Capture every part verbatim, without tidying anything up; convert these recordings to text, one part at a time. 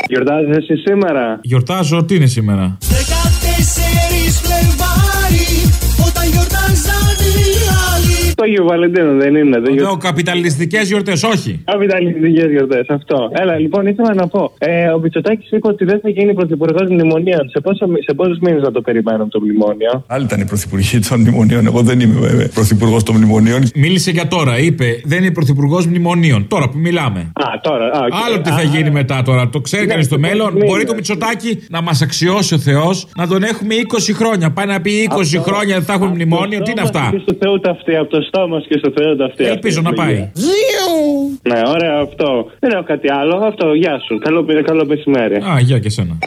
Γιορτάζεις εσύ σήμερα? Γιορτάζω, τι είναι σήμερα? δεκατέσσερις Φλεβάρι, όταν γιορτάζαν οι άλλοι. Το Άγιο Βαλεντίνο δεν είναι? Δεν Λέω καπιταλιστικές γιορτές, όχι. Καπιταλιστικές γιορτές, αυτό. Έλα, λοιπόν, ήθελα να πω. Ε, ο Μητσοτάκης είπε ότι δεν θα γίνει πρωθυπουργός μνημονίων. Σε, πόσο, σε πόσους μήνες να το περιμένουμε το μνημόνιο? Άλλοι ήταν οι πρωθυπουργοί των μνημονίων. Εγώ δεν είμαι πρωθυπουργός των μνημονίων. Μίλησε για τώρα, είπε. Δεν είναι πρωθυπουργός μνημονίων. Τώρα που μιλάμε. Α, τώρα. Α, okay. Άλλο τι θα α, γίνει α, μετά τώρα. Το ξέρει κανείς στο μέλλον. Μήνες. Μπορεί το Μητσοτάκη να μας αξιώσει ο Θεός να τον έχουμε είκοσι χρόνια. Πάει να πει είκοσι αυτό, χρόνια δεν θα έχουν μνημόνιο. Τι είναι αυτά? Και στο Θεό τα αυτή, από το στόμα και στο Θεό τα αυτή. Ελπίζω να πάει. Ναι, ωραία αυτό. Δεν έχω κάτι άλλο. Αυτό, γεια σου. Καλό, καλό μεσημέρι. Α, γεια και σένα.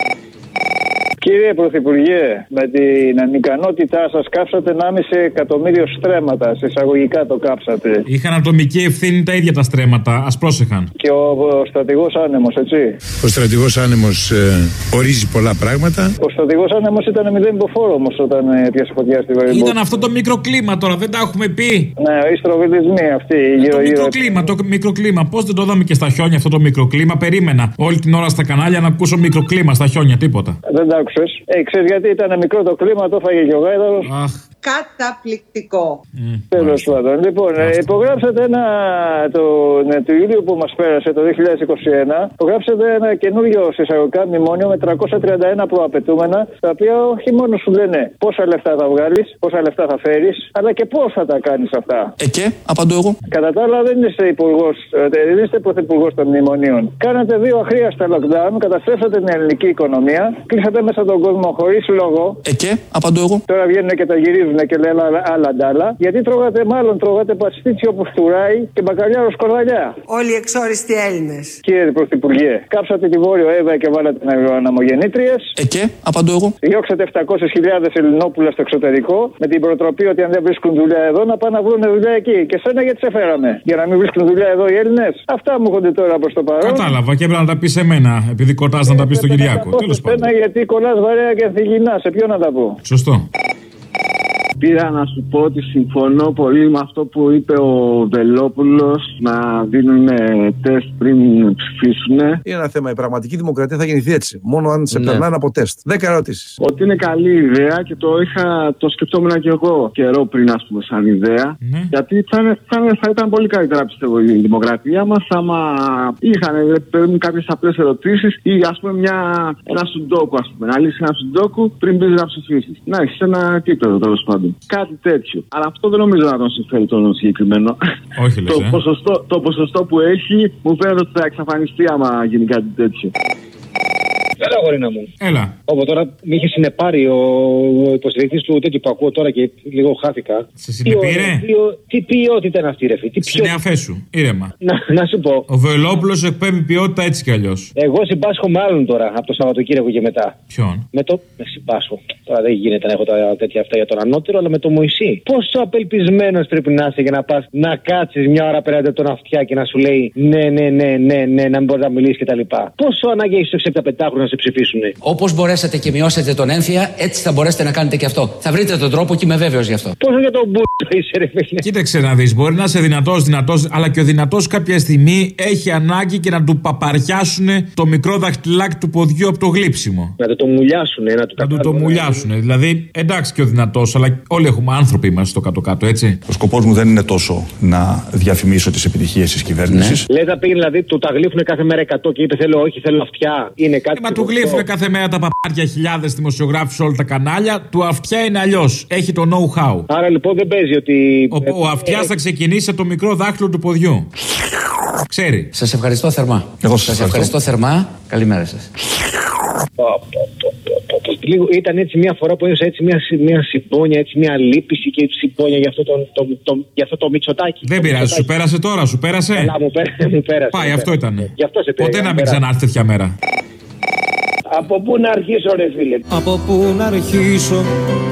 Κύριε Πρωθυπουργέ, με την ανικανότητά σας κάψατε ενάμιση εκατομμύριο στρέμματα. Συσσαγωγικά το κάψατε. Είχαν ατομική ευθύνη τα ίδια τα στρέμματα. Ας πρόσεχαν. Και ο, ο στρατηγός Άνεμος, έτσι. Ο στρατηγός Άνεμος ε, ορίζει πολλά πράγματα. Ο στρατηγός Άνεμος ήταν μηδέν υποφόρο όμως όταν ε, πιάσε φωτιά στη Βαρύμπο. Ήταν αυτό το μικροκλίμα τώρα, δεν τα έχουμε πει. Ναι, οι στροβιλισμοί αυτοί. Το μικροκλίμα, το μικροκλίμα. Πώς δεν το είδαμε και στα χιόνια αυτό το μικροκλίμα? Περίμενα όλη την ώρα στα κανάλια να ακούσω μικροκλίμα στα χιόνια, τίποτα. Δεν τα άκουσες. Ε, ξέρεις γιατί ήταν μικρό το κλίμα, το έφαγε και ο γάιδαρος. Αχ. Καταπληκτικό. Mm, Τέλος πάντων. Λοιπόν, ε, υπογράψατε ένα. Το, ναι, το Ιούλιο που μας πέρασε, το δύο χιλιάδες είκοσι ένα, υπογράψατε ένα καινούριο συσσαγωγικά μνημόνιο με τριακόσια τριάντα ένα προαπαιτούμενα, τα οποία όχι μόνο σου λένε πόσα λεφτά θα βγάλεις, πόσα λεφτά θα φέρεις, αλλά και πώς θα τα κάνεις αυτά. Ε, και, απαντώ εγώ. Κατά τα άλλα, δεν είστε υπουργός, δεν είστε πρωθυπουργός των μνημονίων. Κάνατε δύο αχρίαστα lockdown, καταστρέψατε την ελληνική οικονομία, κλείσατε μέσα τον κόσμο χωρίς λόγο. Ε, και, απαντώ εγώ. Τώρα βγαίνουν και τα γυρίζουν και λένε άλλα ντάλα. Γιατί τρώγατε, μάλλον τρώγατε παστίτσιο που φτουράει και μπακαλιάρο σκορδαλιά. Όλοι εξόριστοι Έλληνες. Κύριε Πρωθυπουργέ, κάψατε τη Βόρειο Εύα και βάλατε αναμογεννήτριες. Ε, και, απαντώ εγώ. Διώξατε επτακόσιες χιλιάδες Ελληνόπουλα στο εξωτερικό με την προτροπή ότι αν δεν βρίσκουν δουλειά εδώ να πάνε να βρουν δουλειά εκεί. Και σένα γιατί σε φέραμε? Για να μην βρίσκουν δουλειά εδώ οι Έλληνες. Αυτά μου έρχονται τώρα προς το παρόν. Κατάλαβα και έπρεπε να τα πει σε μένα, επειδή κοτάς να τα πει στον Κυριάκο. Τέλος πάντων. Γιατί κολλάς βαρέα και ανθυγινά. Σε ποιον να τα πω? Σωστό. Πήρα να σου πω ότι συμφωνώ πολύ με αυτό που είπε ο Βελόπουλος, να δίνουν τεστ πριν ψηφίσουν. Είναι ένα θέμα. Η πραγματική δημοκρατία θα γεννηθεί έτσι. Μόνο αν σε ναι. περνάνε από τεστ. Δέκα ερωτήσεις. Ότι είναι καλή ιδέα και το, είχα, το σκεφτόμουν και εγώ καιρό πριν, ας πούμε, σαν ιδέα. Ναι. Γιατί θα, θα, θα ήταν πολύ καλύτερα, πιστεύω, η δημοκρατία μας άμα είχαν κάποιες απλές ερωτήσεις ή, ας πούμε, μια, ένα σουντόκου, ας πούμε. Να λύσεις ένα σουντόκου πριν μπεις να ψηφίσεις. Να έχεις ένα επίπεδο, τέλος πάντων. Κάτι τέτοιο. Αλλά αυτό δεν νομίζω να τον συμφέρει τον συγκεκριμένο. Όχι, λες, το, ε? ποσοστό, το ποσοστό που έχει μου φαίνεται ότι θα εξαφανιστεί άμα γίνει κάτι τέτοιο. Έλα, γορίνα μου. Έλα. Όπου τώρα με είχε συνεπάρει ο υποστηρικτής του τέτοιου που ακούω τώρα και λίγο χάθηκα. Σε συνεπήρε? Τι, τι ποιότητα είναι αυτή, ρε φίλε. Συνεαφέ σου, ήρεμα. Να, να σου πω. Ο Βελόπουλος εκπέμπει ποιότητα έτσι κι αλλιώς. Εγώ συμπάσχω με άλλον τώρα από το Σαββατοκύριακο και μετά. Ποιον? Με το. Με συμπάσχω. Τώρα δεν γίνεται να έχω τα τέτοια αυτά για τον ανώτερο, αλλά με το Μωυσή. Πόσο απελπισμένος πρέπει να είσαι για να πας να κάτσεις μια ώρα πέρα από τον αυτιά και να σου λέει ναι, ναι, ναι, ναι, ναι, να μην μπορεί να μιλήσει κτλ. Πόσο ανάγκη έχει στο εξεπταπεντάχρονο να σε ψηφίσουν? Όπως μπορέσατε και μειώσετε τον έμφυα, έτσι θα μπορέσετε να κάνετε και αυτό. Θα βρείτε τον τρόπο και είμαι βέβαιος γι' αυτό. Πόσο για τον μπου είσαι, ρε φίλε. Κοίταξε να δεις, μπορεί να είσαι δυνατός, δυνατός, αλλά και ο δυνατός κάποια στιγμή έχει ανάγκη και να του παπαριάσουν το μικρό δαχτυλάκι του ποδιού από το γλύψιμο. Να το, το μουλιάσουν, να του να το, το μουλιάσουν. Δηλαδή, εντάξει και ο δυνατός, αλλά όλοι έχουμε άνθρωποι είμαστε στο κάτω-κάτω, έτσι. Ο σκοπός μου δεν είναι τόσο να διαφημίσω τις επιτυχίες της κυβέρνησης. Ναι. Λέει θα πήγαινε δηλαδή, του τα γλύφουνε κάθε μέρα εκατό και είπε θέλω, όχι, θέλω αυτιά. Είναι κάτι. Ε, μα του γλύφουνε κάθε μέρα τα παπάρια χιλιάδες δημοσιογράφους σε όλα τα κανάλια. Του αυτιά είναι αλλιώς. Έχει το know-how. Άρα λοιπόν δεν παίζει ότι. Ο, ο αυτιάς θα ξεκινήσει από το μικρό δάχτυλο του ποδιού. Ξέρει. Σας ευχαριστώ θερμά. Εγώ σας, σας ευχαριστώ. ευχαριστώ θερμά. Καλημέρα σας. Λίγο, ήταν έτσι μια φορά που ένιωσα έτσι μια, μια συμπόνια, έτσι μια λύπηση και συμπόνια για αυτό το, το, το, το, για αυτό το Μητσοτάκη. Δεν πειράζει, σου πέρασε τώρα, σου πέρασε. Καλά, μου πέρασε. Μου πέρασε Πάει, μου αυτό ήταν. Αυτό ποτέ να μην ξανάρθει τέτοια μέρα. Από πού να αρχίσω, ρε φίλε? Από πού να αρχίσω?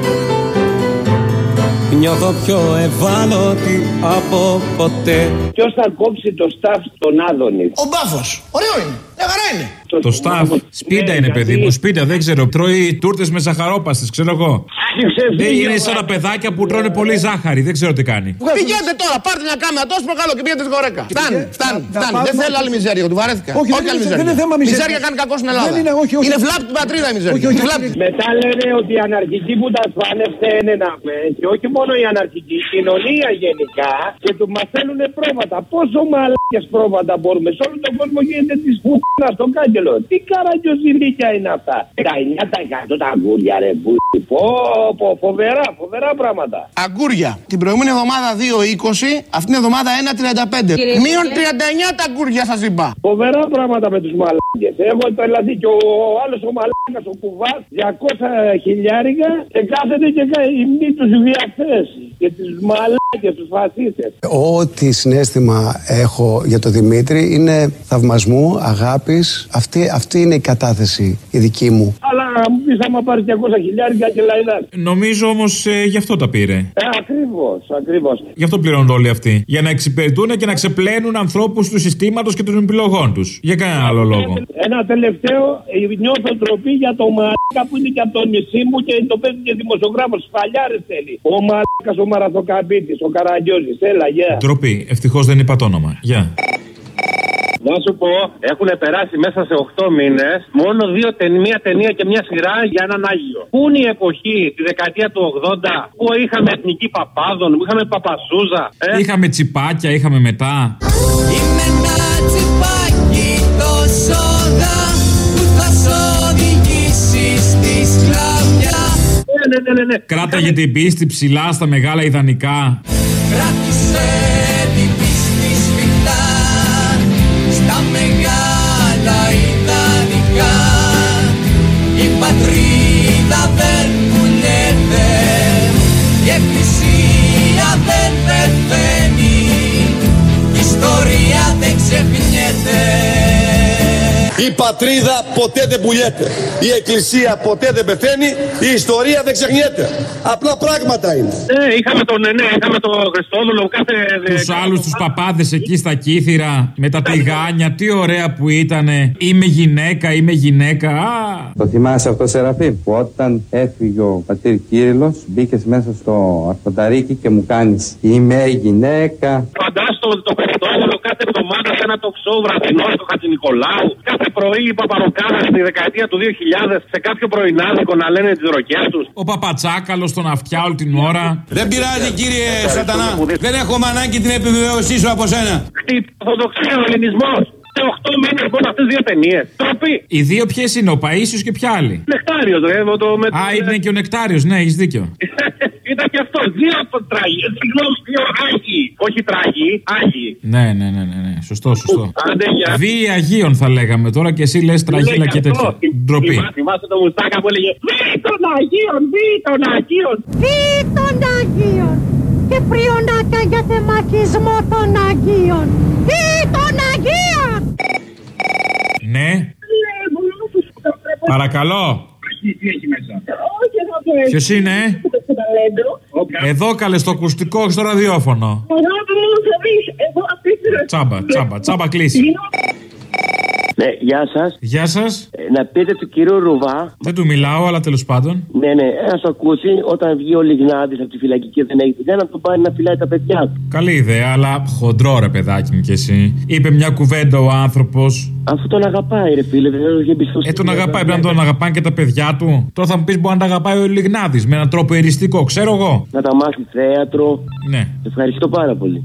Νιώθω πιο ευάλωτη από ποτέ. Ποιος θα κόψει το staff στον Άδωνη? Ο Μπάφος. Ωραίο είναι. Εύαρα είναι. Το σταφ. Σπίντα είναι, παιδί μου, σπίντα, δεν ξέρω. Τρώει τούρτες με ζαχαρόπαστες, ξέρω εγώ. Δεν είναι σαν τα παιδάκια που τρώνε πολύ ζάχαρη, δεν ξέρω τι κάνει. Πηγαίνετε τώρα, πάρτε μια κάμερα τόσο προκαλώ και πήγαινε στη γορέκα. Φτάνει, φτάνει, φτάνει. Δεν θέλω άλλη μιζέρια, του βαρέθηκα. Όχι, άλλη μιζέρια. Δεν είναι θέμα μιζέρια. Μιζέρια κάνει κακό στην Ελλάδα. Είναι βλάπτη την πατρίδα η μιζέρια. Μετά λένε ότι οι αναρχικοί που τα σπάνευτε είναι να με. Και όχι μόνο οι αναρχικοί, η κοινωνία γενικά. Και του μα θέλουν πρόβατα. Πόσο μαλάκες πρόβατα μπορούμε. Σε όλο τον κόσμο γίνεται τη φούτνα στο κάγκελο. Τι καραγκιοζηλίκια είναι αυτά. δεκαεννιά τοις εκατό τα αγκούρια, ρε που. Πω, πω, φοβερά, φοβερά πράγματα. Αγκούρια. Την προηγούμενη εβδομάδα δύο είκοσι, αυτήν την εβδομάδα ένα τριάντα πέντε. Μείον τριάντα εννιά τα αγκούρια σας είπα. Φοβερά πράγματα με τους μαλάκες. Έχω τρελαθεί και ο άλλος ο μαλάκας ο κουβάς διακόσια χιλιάρικα και κάθεται και ημνεί τους διαθέσει. Και τους μαλάκες, τους φασίστες. Ό,τι συναίσθημα έχω για τον Δημήτρη είναι θαυμασμού, αγάπης. Αυτή, αυτή είναι η κατάθεση η δική μου. Αλλά μου πεις άμα πάρεις διακόσια χιλιάρικα και λαϊδάς. Νομίζω όμως ε, γι' αυτό τα πήρε. Ε, ακριβώς, ακριβώς. Γι' αυτό πληρώνουν όλοι αυτοί. Για να εξυπηρετούν και να ξεπλένουν ανθρώπους του συστήματος και των επιλογών τους. Για κανένα άλλο λόγο. Ένα τελευταίο, νιώθω ντροπή για το μαλάκα που είναι και από το νησί μου και το παίζει και δημοσιογράφος. Φαλιάρες θέλει. Ο μαλάκας ο Μαραθοκαμπίτης, ο Καραγκιόζης. Έλα, γεια. Yeah. Ντροπή. Ευτυχώς δεν είπα το όνομα. Γεια. Yeah. Να σου πω, έχουν περάσει μέσα σε οκτώ μήνες μόνο δύο ταινία, μία ταινία και μια σειρά για έναν Άγιο. Πού είναι η εποχή, τη δεκαετία του ογδόντα, που είχαμε εθνική Παπάδων, που είχαμε Παπασούζα. Ε? Είχαμε τσιπάκια, είχαμε μετά. Είμαι ένα τσιπάκι το σόδα που θα σ' οδηγήσει στη σκλαβιά. Ναι, ναι, ναι, ναι, ναι. Κράταγε την πίστη ψηλά στα μεγάλα ιδανικά. Κράτησε την πίστη σφιχτά στα μεγάλα ιδανικά. Η πατρίδα δεν πουλιέται, η εκκλησία δεν πεθαίνει, η ιστορία δεν ξεχνιέται. Η πατρίδα ποτέ δεν πουλιέται, η εκκλησία ποτέ δεν πεθαίνει, η ιστορία δεν ξεχνιέται. Απλά πράγματα είναι. Ναι, είχαμε τον, ναι, είχαμε τον Χριστόδουλο, κάθε... Τους άλλους τους παπάδες εκεί στα Κύθυρα, με τα τηγάνια, τι ωραία που ήτανε. Είμαι γυναίκα, είμαι γυναίκα, α! Το θυμάσαι αυτό, Σεραφείμ, που όταν έφυγε ο πατήρ Κύριλλος, μπήκες μέσα στο αρχονταρίκι και μου κάνεις είμαι γυναίκα. Φαντάστο το Χριστόδουλο κάθε εβδομάδα σε ένα τοξό βραδινό στο Χατζηνικολάου. Κάθε πρωί οι παπαροκάδες στη δεκαετία του δύο χιλιάδες σε κάποιο πρωινάδικο να λένε τις ροκιές τους. Ο Παπατσάκαλος στον αυτιά όλη την ώρα. Δεν πειράζει, κύριε Σατανά. Δεν έχουμε ανάγκη την επιβεβαίωσή σου από σένα. Χτύπη, ορθοδοξία, ο ελληνισμός. Σε οκτώ μήνες μόνο αυτές δύο ταινίες. Τροπή. Οι δύο ποιες είναι, ο Παΐσιος και ποια άλλη? Νεκτάριος, ρε. Το με... Α, είναι και ο Νεκτάριος, ναι, έχεις δίκιο. Ήταν και αυτό. Δύο τραγοι. Συγγνώμη, δύο άγιοι. Όχι τραγοι, άγιοι. Ναι, ναι, ναι, ναι, ναι. Σωστό, σωστό. Βίοι Αγίων θα λέγαμε τώρα και εσύ λες τραγίλα και τέτοια. Ντροπή. Θυμάσαι το μουστάκα που έλεγε Βίοι των Αγίων, Βίοι των Αγίων. Βίοι των Αγίων. Και πριονάκια για θεμαχισμό των Αγίων. Βίοι των Αγίων. Ναι. Παρακαλώ. Ποιος είναι? Εδώ καλέ στο ακουστικό, όχι στο ραδιόφωνο. Τσάμπα, τσάμπα, τσάμπα κλείσει. Ναι, γεια σας. Γεια σας. Ε, να πείτε του κυρίου Ρουβά. Δεν του μιλάω, αλλά τέλος πάντων. Ναι, ναι, να σου ακούσει όταν βγει ο Λιγνάδης από τη φυλακή και δεν έχει δουλειά να του πάει να φυλάει τα παιδιά του. Καλή ιδέα, αλλά χοντρό ρε παιδάκι μου κι εσύ. Είπε μια κουβέντα ο άνθρωπος. Αφού τον αγαπάει, ρε φίλε, δεν έχει εμπιστοσύνη. Ε, τον αγαπάει, πρέπει να τον αγαπάνε και τα παιδιά του. Τώρα θα μου πει μπορεί να τα αγαπάει ο Λιγνάδης με έναν τρόπο εριστικό, ξέρω εγώ. Να τα μάθει θέατρο. Ναι. Ευχαριστώ πάρα πολύ.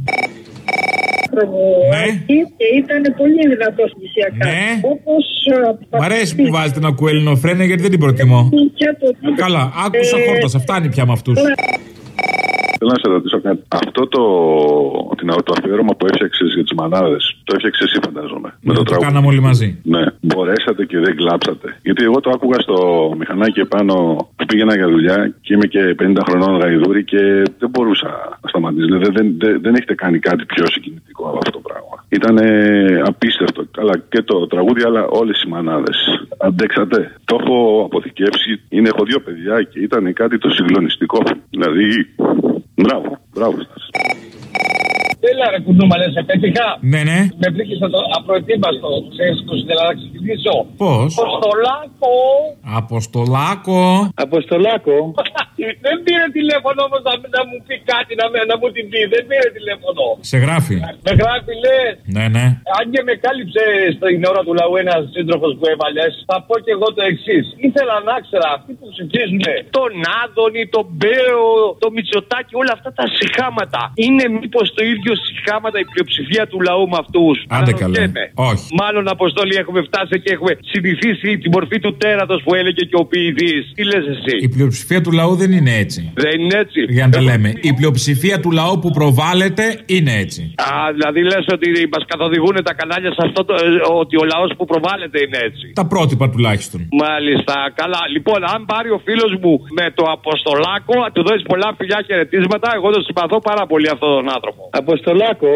Ναι. Και ήταν πολύ δυνατός μουσιακά. Ναι. Όπως, μ' αρέσει που βάζετε να ακούει ελληνοφρένεια γιατί δεν την προτιμώ. Καλά, άκουσα χόρτασα, φτάνει πια με αυτούς. Θέλω να σε ρωτήσω κάτι. Αυτό το, το αφιέρωμα που έφτιαξες για τις μανάδες, το έφτιαξες εσύ, φαντάζομαι. Ναι, με το, το τραγούδι. Κάναμε όλοι μαζί. Ναι. Μπορέσατε και δεν κλάψατε. Γιατί εγώ το άκουγα στο μηχανάκι επάνω που πήγαινα για δουλειά και είμαι και πενήντα χρονών γαϊδούρη και δεν μπορούσα να σταματήσω. Δεν, δεν, δεν, δεν έχετε κάνει κάτι πιο συγκινητικό από αυτό το πράγμα. Ήταν απίστευτο. Καλά και το τραγούδι, αλλά όλες οι μανάδες. Αντέξατε. Το έχω αποθηκεύσει. Είναι, έχω δύο παιδιά και ήταν κάτι το συγκλονιστικό. Δηλαδή. Μπράβο, μπράβο σας. Έλα ρε κουνούμα, λες, σε πέτυχα. Ναι, ναι. Με βρήκες απροετοίμαστο. Ξέρεις πώς ήθελα να ξεκινήσω. Πώς? Αποστολάκο. Αποστολάκο. Αποστολάκο. Δεν πήρε τηλέφωνο όμως να, να μου πει κάτι, να, να μου την πει. Δεν πήρε τηλέφωνο. Σε γράφει. Με γράφει, λες. Ναι, ναι. Αν και με κάλυψε στην ώρα του λαού ένας σύντροφος που έβαλες, θα πω και εγώ το εξής. Ήθελα να ξέρω αυτοί που ψηφίζουν τον Άδωνη, τον Μπέο, τον Μητσοτάκη, όλα αυτά τα συχάματα. Είναι μήπως το ίδιο συχάματα η πλειοψηφία του λαού με αυτούς? Άντε καλά. Όχι. Μάλλον, Αποστόλη, έχουμε φτάσει και έχουμε συνηθίσει την μορφή του τέρατος που έλεγε και ο ποιητής. Τι λες εσύ? Η πλειοψηφία του λαού δεν είναι έτσι. Δεν είναι έτσι. Για να τα λέμε. Η πλειοψηφία του λαού που προβάλλεται είναι έτσι. Α, δηλαδή λες ότι μας καθοδηγούν τα κανάλια σε αυτό το, ότι ο λαός που προβάλλεται είναι έτσι. Τα πρότυπα τουλάχιστον. Μάλιστα. Καλά. Λοιπόν, αν πάρει ο φίλος μου με το Αποστολάκο, του δώσει πολλά φιλιά χαιρετίσματα, εγώ τον συμπαθώ πάρα πολύ αυτόν τον άνθρωπο. Αποστολάκο.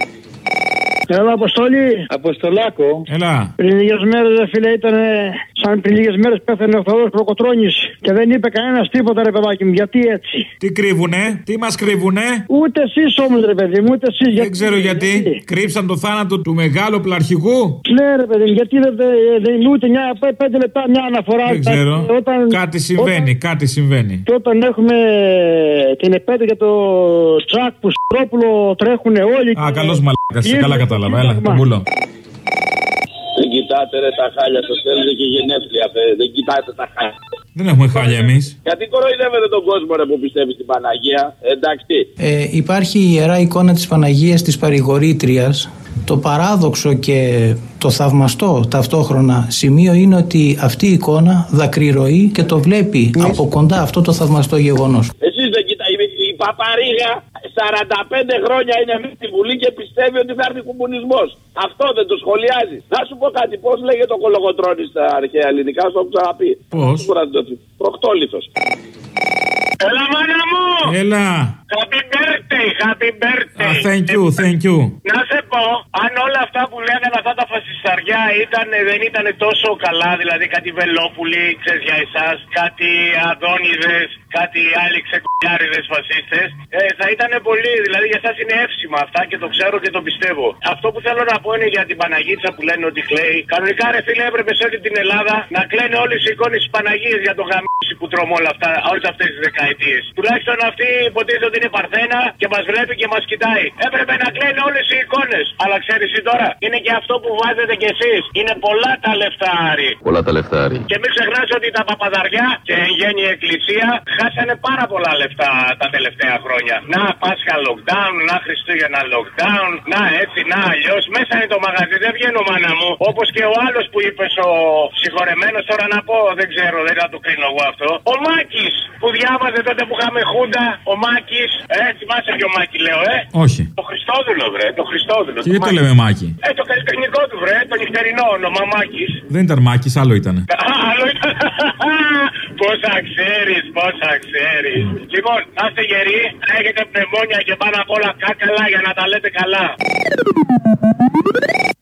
Έλα, Αποστόλη. Αποστολάκο. Έλα. Πριν λίγες μέρες, φίλε, ήταν σαν πριν λίγες μέρες πέθανε ο Θεόδωρος Προκοτρώνης και δεν είπε κανένας τίποτα, ρε παιδάκι μου. Γιατί έτσι? Τι κρύβουνε, τι μας κρύβουνε? Ούτε εσείς όμως, ρε παιδί μου, ούτε εσείς. Δεν ξέρω γιατί. γιατί. Κρύψαν το θάνατο του μεγάλου πλαρχηγού. Ναι, ρε παιδί μου, γιατί δεν δε, δε, ούτε μια, πέντε λεπτά μια αναφορά. Δεν ξέρω. Όταν, κάτι συμβαίνει, όταν, κάτι συμβαίνει. Και όταν έχουμε την επέτειο για το Τζακ που Στρόπουλο τρέχουν όλοι. Α, καλός μαλάκας, καλά κατάλαβα. Έλα, τον πουλώ. Δεν κοιτάτε ρε τα χάλια, σας θέλετε και γενέθλια, δεν κοιτάτε τα χάλια. Δεν έχουμε χάλια εμείς. Γιατί κοροϊδεύετε τον κόσμο ρε που πιστεύει στην Παναγία, εντάξει. Ε, υπάρχει η ιερά εικόνα της Παναγίας της Παρηγορήτριας. Το παράδοξο και το θαυμαστό ταυτόχρονα σημείο είναι ότι αυτή η εικόνα δακρυρωεί και το βλέπει από κοντά αυτό το θαυμαστό γεγονός. Εσείς δεν κοιτάτε, η Παπαρίγα σαράντα πέντε χρόνια είναι μέσα στη Βουλή και πιστεύει ότι θα έρθει κομμουνισμός. Αυτό δεν το σχολιάζει. Να σου πω κάτι, πώς λέγεται ο Κολοκοτρώνης στα αρχαία ελληνικά, σου έχω ξαναπεί. Πώς? Προκτόλιθος. Έλα, μάνα μου! Έλα! Happy birthday, happy birthday! Ah, thank you, thank you. Να σε πω, αν όλα αυτά που λέγανε αυτά τα φασισταριά ήταν, δεν ήταν τόσο καλά, δηλαδή κάτι Βελόπουλοι, ξέρεις για εσάς, κάτι Αντώνιδες, κάτι άλλοι ξεκουλιάριδες φασίστες, ε, θα ήταν πολύ, δηλαδή για εσάς είναι εύσημα αυτά και το ξέρω και το πιστεύω. Αυτό που θέλω να πω είναι για την Παναγίτσα που λένε ότι κλαίει. Κανονικά ρε φίλε έπρεπε σε όλη την Ελλάδα να κλαίνε όλες οι εικόνες της Παναγίας για το γαμίσι που τρώμε όλα αυτά, όλες αυτές τις δεκαετίες. Τουλάχιστον αυτή υποτίθεται ότι είναι παρθένα και μας βλέπει και μας κοιτάει. Έπρεπε να κλαίνε όλες οι εικόνες. Αλλά ξέρεις εσύ τώρα, είναι και αυτό που βάζετε κι εσείς. Είναι πολλά τα λεφτάρι. Πολλά τα λεφτάρι. Και μην ξεχνάς ότι τα παπαδαριά και εν γέννη η Εκκλησία χάσανε πάρα πολλά λεφτά τα τελευταία χρόνια. Να Πάσχα lockdown, να Χριστούγεννα lockdown, να έτσι, να αλλιώς. Μέσα είναι το μαγαζί, δεν βγαίνω μάνα μου. Όπως και ο άλλος που είπες ο συγχωρεμένος, τώρα να πω, δεν ξέρω, δεν θα το κρίνω εγώ αυτό. Ο Μάκης που διάβαζε τότε που είχαμε χούντα, ο Μάκης. Ε, θυμάσαι ποιο Μάκη λέω, ε? Όχι. Το Χριστόδουλο, βρε, το Χριστόδουλο. Και γιατί το λέμε Μάκη? Ε, το καλλιτεχνικό του, βρε, το νυχτερινό όνομα Μάκης. Δεν ήταν Μάκης, άλλο ήταν. Α, άλλο ήταν. Πόσα ξέρεις, πόσα ξέρεις. Λοιπόν, να είστε γεροί, να έχετε πνευμόνια και πάνω απ' όλα κάκαλα για να τα λέτε καλά.